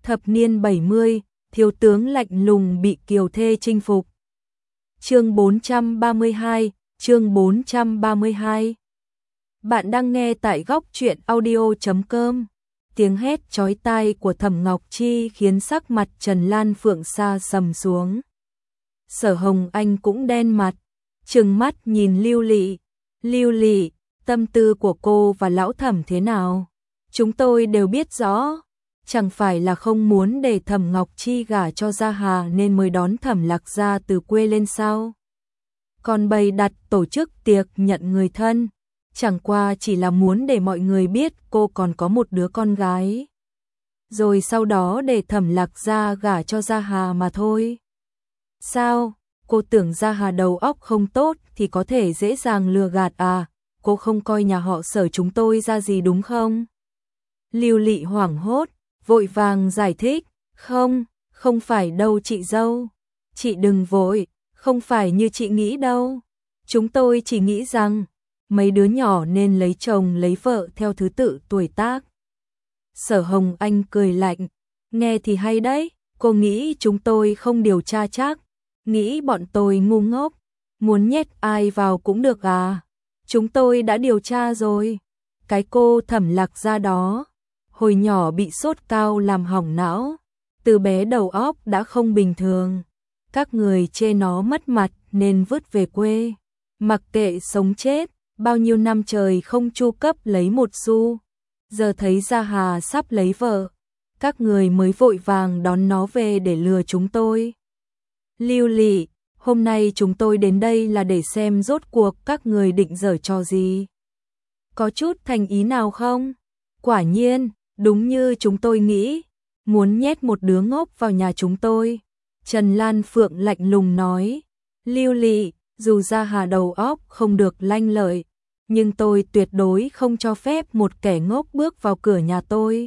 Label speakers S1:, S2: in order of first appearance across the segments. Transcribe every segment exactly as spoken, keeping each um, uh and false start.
S1: Thập niên bảy mươi, thiếu tướng lạnh lùng bị kiều thê chinh phục. Chương bốn trăm ba mươi hai, chương bốn trăm ba mươi hai. Bạn đang nghe tại góc truyện audio chấm com. Tiếng hét chói tai của Thẩm Ngọc Chi khiến sắc mặt Trần Lan Phượng xa sầm xuống. Sở Hồng Anh cũng đen mặt, trừng mắt nhìn Lưu Lị. Lưu Lị, tâm tư của cô và lão Thẩm thế nào? Chúng tôi đều biết rõ. Chẳng phải là không muốn để Thẩm Ngọc Chi gả cho Gia Hà nên mới đón Thẩm Lạc Gia từ quê lên sao? Còn bày đặt tổ chức tiệc nhận người thân, chẳng qua chỉ là muốn để mọi người biết cô còn có một đứa con gái. Rồi sau đó để Thẩm Lạc Gia gả cho Gia Hà mà thôi. Sao? Cô tưởng Gia Hà đầu óc không tốt thì có thể dễ dàng lừa gạt à? Cô không coi nhà họ Sở chúng tôi ra gì đúng không? Lưu Lị hoảng hốt, vội vàng giải thích, không, không phải đâu chị dâu. Chị đừng vội, không phải như chị nghĩ đâu. Chúng tôi chỉ nghĩ rằng, mấy đứa nhỏ nên lấy chồng lấy vợ theo thứ tự tuổi tác. Sở Hồng Anh cười lạnh, nghe thì hay đấy, cô nghĩ chúng tôi không điều tra chắc, nghĩ bọn tôi ngu ngốc, muốn nhét ai vào cũng được à. Chúng tôi đã điều tra rồi, cái cô Thẩm Lạc Gia đó, hồi nhỏ bị sốt cao làm hỏng não, từ bé đầu óc đã không bình thường. Các người chê nó mất mặt nên vứt về quê, mặc kệ sống chết, bao nhiêu năm trời không chu cấp lấy một xu. Giờ thấy Gia Hà sắp lấy vợ, các người mới vội vàng đón nó về để lừa chúng tôi. Lưu Lị, hôm nay chúng tôi đến đây là để xem rốt cuộc các người định giở trò gì. Có chút thành ý nào không? Quả nhiên, đúng như chúng tôi nghĩ, muốn nhét một đứa ngốc vào nhà chúng tôi. Trần Lan Phượng lạnh lùng nói, Lưu Lị, dù Gia Hà đầu óc không được lanh lợi, nhưng tôi tuyệt đối không cho phép một kẻ ngốc bước vào cửa nhà tôi.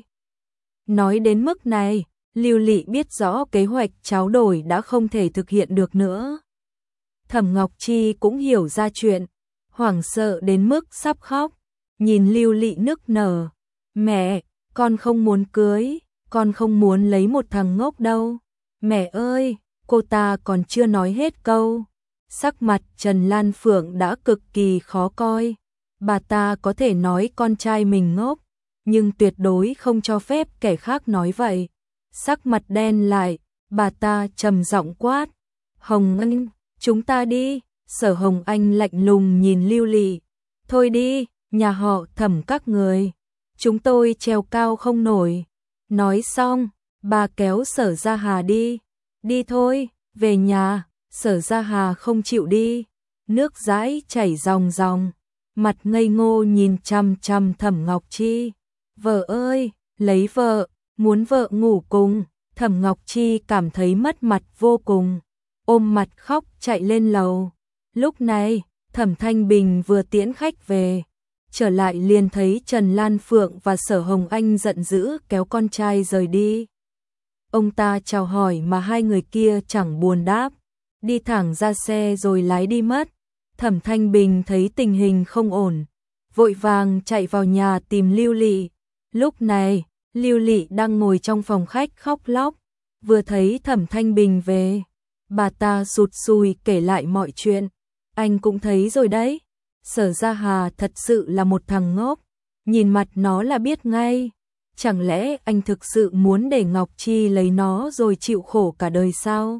S1: Nói đến mức này, Lưu Lị biết rõ kế hoạch tráo đổi đã không thể thực hiện được nữa. Thẩm Ngọc Chi cũng hiểu ra chuyện, hoảng sợ đến mức sắp khóc, nhìn Lưu Lị nức nở, mẹ, con không muốn cưới, con không muốn lấy một thằng ngốc đâu. Mẹ ơi, cô ta còn chưa nói hết câu. Sắc mặt Trần Lan Phượng đã cực kỳ khó coi. Bà ta có thể nói con trai mình ngốc, nhưng tuyệt đối không cho phép kẻ khác nói vậy. Sắc mặt đen lại, bà ta trầm giọng quát, Hồng Anh, chúng ta đi. Sở Hồng Anh lạnh lùng nhìn Lưu Lị, thôi đi, nhà họ Thẩm các người, chúng tôi trèo cao không nổi. Nói xong, bà kéo Sở Gia Hà đi. Đi thôi, về nhà. Sở Gia Hà không chịu đi, nước dãi chảy ròng ròng, mặt ngây ngô nhìn chằm chằm Thẩm Ngọc Chi. Vợ ơi, lấy vợ, muốn vợ ngủ cùng. Thẩm Ngọc Chi cảm thấy mất mặt vô cùng, ôm mặt khóc chạy lên lầu. Lúc này, Thẩm Thanh Bình vừa tiễn khách về, trở lại liền thấy Trần Lan Phượng và Sở Hồng Anh giận dữ kéo con trai rời đi. Ông ta chào hỏi mà hai người kia chẳng buồn đáp, đi thẳng ra xe rồi lái đi mất. Thẩm Thanh Bình thấy tình hình không ổn, vội vàng chạy vào nhà tìm Lưu Lị. Lúc này, Lưu Lị đang ngồi trong phòng khách khóc lóc, vừa thấy Thẩm Thanh Bình về, bà ta sụt sùi kể lại mọi chuyện. Anh cũng thấy rồi đấy, Sở Gia Hà thật sự là một thằng ngốc, nhìn mặt nó là biết ngay. Chẳng lẽ anh thực sự muốn để Ngọc Chi lấy nó rồi chịu khổ cả đời sao?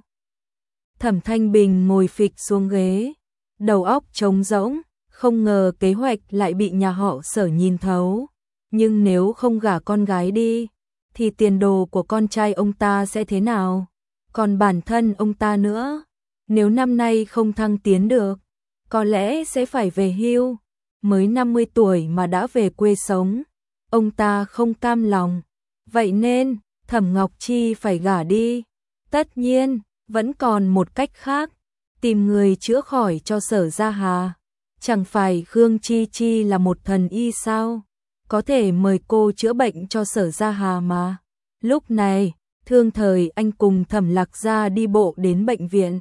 S1: Thẩm Thanh Bình ngồi phịch xuống ghế, đầu óc trống rỗng, không ngờ kế hoạch lại bị nhà họ Sở nhìn thấu. Nhưng nếu không gả con gái đi, thì tiền đồ của con trai ông ta sẽ thế nào? Còn bản thân ông ta nữa, nếu năm nay không thăng tiến được, có lẽ sẽ phải về hưu. Mới năm mươi tuổi mà đã về quê sống, ông ta không cam lòng. Vậy nên, Thẩm Ngọc Chi phải gả đi. Tất nhiên, vẫn còn một cách khác, tìm người chữa khỏi cho Sở Gia Hà. Chẳng phải Khương Chi Chi là một thần y sao? Có thể mời cô chữa bệnh cho Sở Gia Hà mà. Lúc này, Thương Thời Anh cùng Thẩm Lạc Gia đi bộ đến bệnh viện.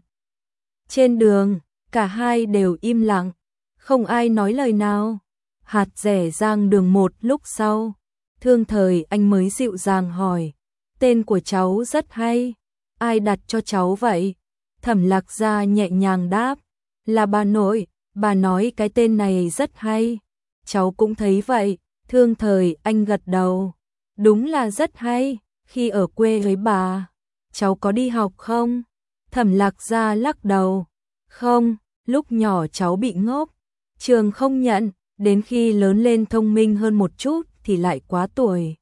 S1: Trên đường, cả hai đều im lặng, không ai nói lời nào. Hạt rẻ giang đường một lúc sau, Thương Thời Anh mới dịu dàng hỏi, tên của cháu rất hay. Ai đặt cho cháu vậy? Thẩm Lạc Gia nhẹ nhàng đáp. Là bà nội, bà nói cái tên này rất hay. Cháu cũng thấy vậy. Thương Thời Anh gật đầu. Đúng là rất hay. Khi ở quê với bà, cháu có đi học không? Thẩm Lạc Gia lắc đầu. Không, lúc nhỏ cháu bị ngốc. Trường không nhận, đến khi lớn lên thông minh hơn một chút thì lại quá tuổi.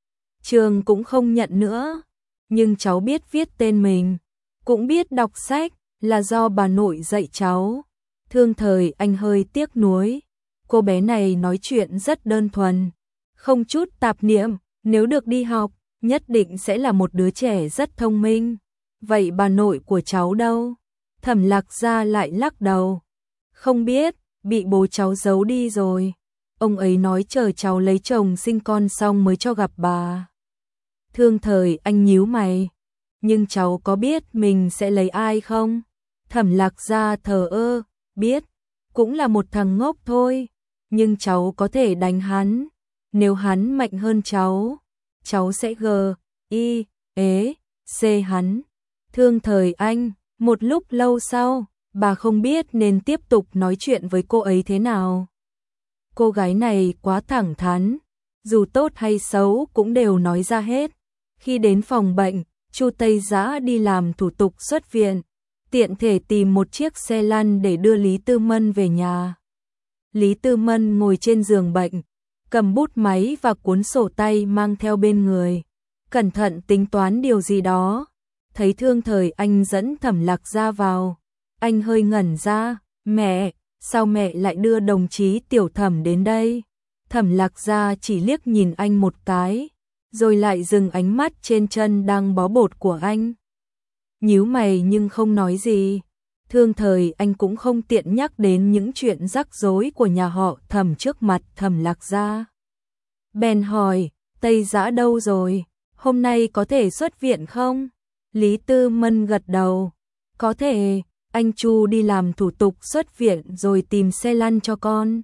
S1: Trường cũng không nhận nữa. Nhưng cháu biết viết tên mình, cũng biết đọc sách, là do bà nội dạy cháu. Thương Thời Anh hơi tiếc nuối. Cô bé này nói chuyện rất đơn thuần, không chút tạp niệm. Nếu được đi học, nhất định sẽ là một đứa trẻ rất thông minh. Vậy bà nội của cháu đâu? Thẩm Lạc Gia lại lắc đầu. Không biết, bị bố cháu giấu đi rồi. Ông ấy nói chờ cháu lấy chồng sinh con xong mới cho gặp bà. Thương Thời Anh nhíu mày. Nhưng cháu có biết mình sẽ lấy ai không? Thẩm Lạc Gia thờ ơ. Biết, cũng là một thằng ngốc thôi. Nhưng cháu có thể đánh hắn. Nếu hắn mạnh hơn cháu, cháu sẽ gờ, y, ế, xê hắn. Thương Thời Anh. Một lúc lâu sau, bà không biết nên tiếp tục nói chuyện với cô ấy thế nào. Cô gái này quá thẳng thắn, dù tốt hay xấu cũng đều nói ra hết. Khi đến phòng bệnh, Chu Tây Dã đi làm thủ tục xuất viện, tiện thể tìm một chiếc xe lăn để đưa Lý Tư Mân về nhà. Lý Tư Mân ngồi trên giường bệnh, cầm bút máy và cuốn sổ tay mang theo bên người, cẩn thận tính toán điều gì đó. Thấy Thương Thời Anh dẫn Thẩm Lạc Gia vào, anh hơi ngẩn ra. Mẹ, sao mẹ lại đưa đồng chí Tiểu Thẩm đến đây? Thẩm Lạc Gia chỉ liếc nhìn anh một cái, rồi lại dừng ánh mắt trên chân đang bó bột của anh. Nhíu mày nhưng không nói gì. Thương Thời Anh cũng không tiện nhắc đến những chuyện rắc rối của nhà họ Thẩm trước mặt Thẩm Lạc Gia. Bèn hỏi, Tây Dã đâu rồi? Hôm nay có thể xuất viện không? Lý Tư Mân gật đầu. Có thể, anh Chu đi làm thủ tục xuất viện rồi tìm xe lăn cho con.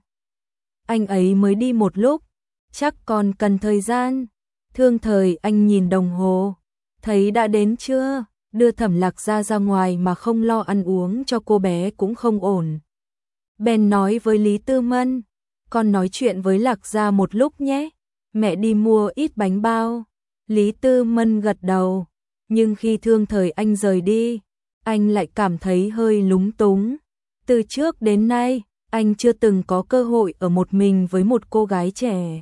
S1: Anh ấy mới đi một lúc, chắc còn cần thời gian. Thương Thời Anh nhìn đồng hồ, thấy đã đến chưa? Đưa Thẩm Lạc Gia ra ngoài mà không lo ăn uống cho cô bé cũng không ổn. Bèn nói với Lý Tư Mân, con nói chuyện với Lạc Gia một lúc nhé, mẹ đi mua ít bánh bao. Lý Tư Mân gật đầu, nhưng khi Thương Thời Anh rời đi, anh lại cảm thấy hơi lúng túng. Từ trước đến nay, anh chưa từng có cơ hội ở một mình với một cô gái trẻ.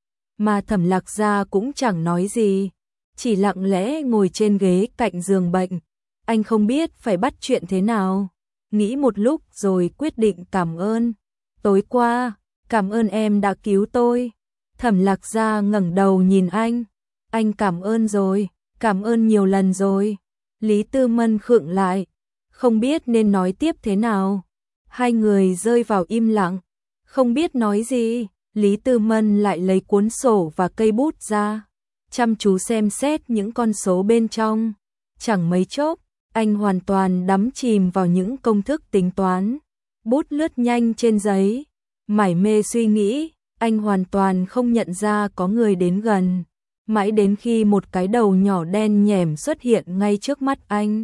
S1: Mà Thẩm Lạc Gia cũng chẳng nói gì, chỉ lặng lẽ ngồi trên ghế cạnh giường bệnh. Anh không biết phải bắt chuyện thế nào, nghĩ một lúc rồi quyết định cảm ơn. Tối qua, cảm ơn em đã cứu tôi. Thẩm Lạc Gia ngẩng đầu nhìn anh. Anh cảm ơn rồi, cảm ơn nhiều lần rồi. Lý Tư Mân khựng lại, không biết nên nói tiếp thế nào. Hai người rơi vào im lặng, không biết nói gì. Lý Tư Mân lại lấy cuốn sổ và cây bút ra, chăm chú xem xét những con số bên trong. Chẳng mấy chốc, anh hoàn toàn đắm chìm vào những công thức tính toán. Bút lướt nhanh trên giấy, mải mê suy nghĩ, anh hoàn toàn không nhận ra có người đến gần. Mãi đến khi một cái đầu nhỏ đen nhẻm xuất hiện ngay trước mắt anh,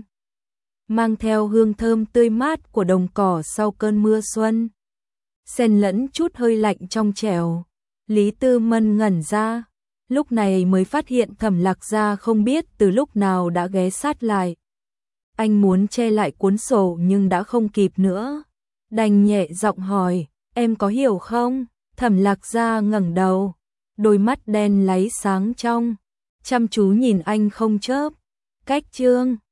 S1: mang theo hương thơm tươi mát của đồng cỏ sau cơn mưa xuân, xen lẫn chút hơi lạnh trong trẻo. Lý Tư Mân ngẩn ra, lúc này mới phát hiện Thẩm Lạc Gia không biết từ lúc nào đã ghé sát lại. Anh muốn che lại cuốn sổ nhưng đã không kịp nữa, đành nhẹ giọng hỏi, em có hiểu không? Thẩm Lạc Gia ngẩng đầu, đôi mắt đen láy sáng trong, chăm chú nhìn anh không chớp. Cách chương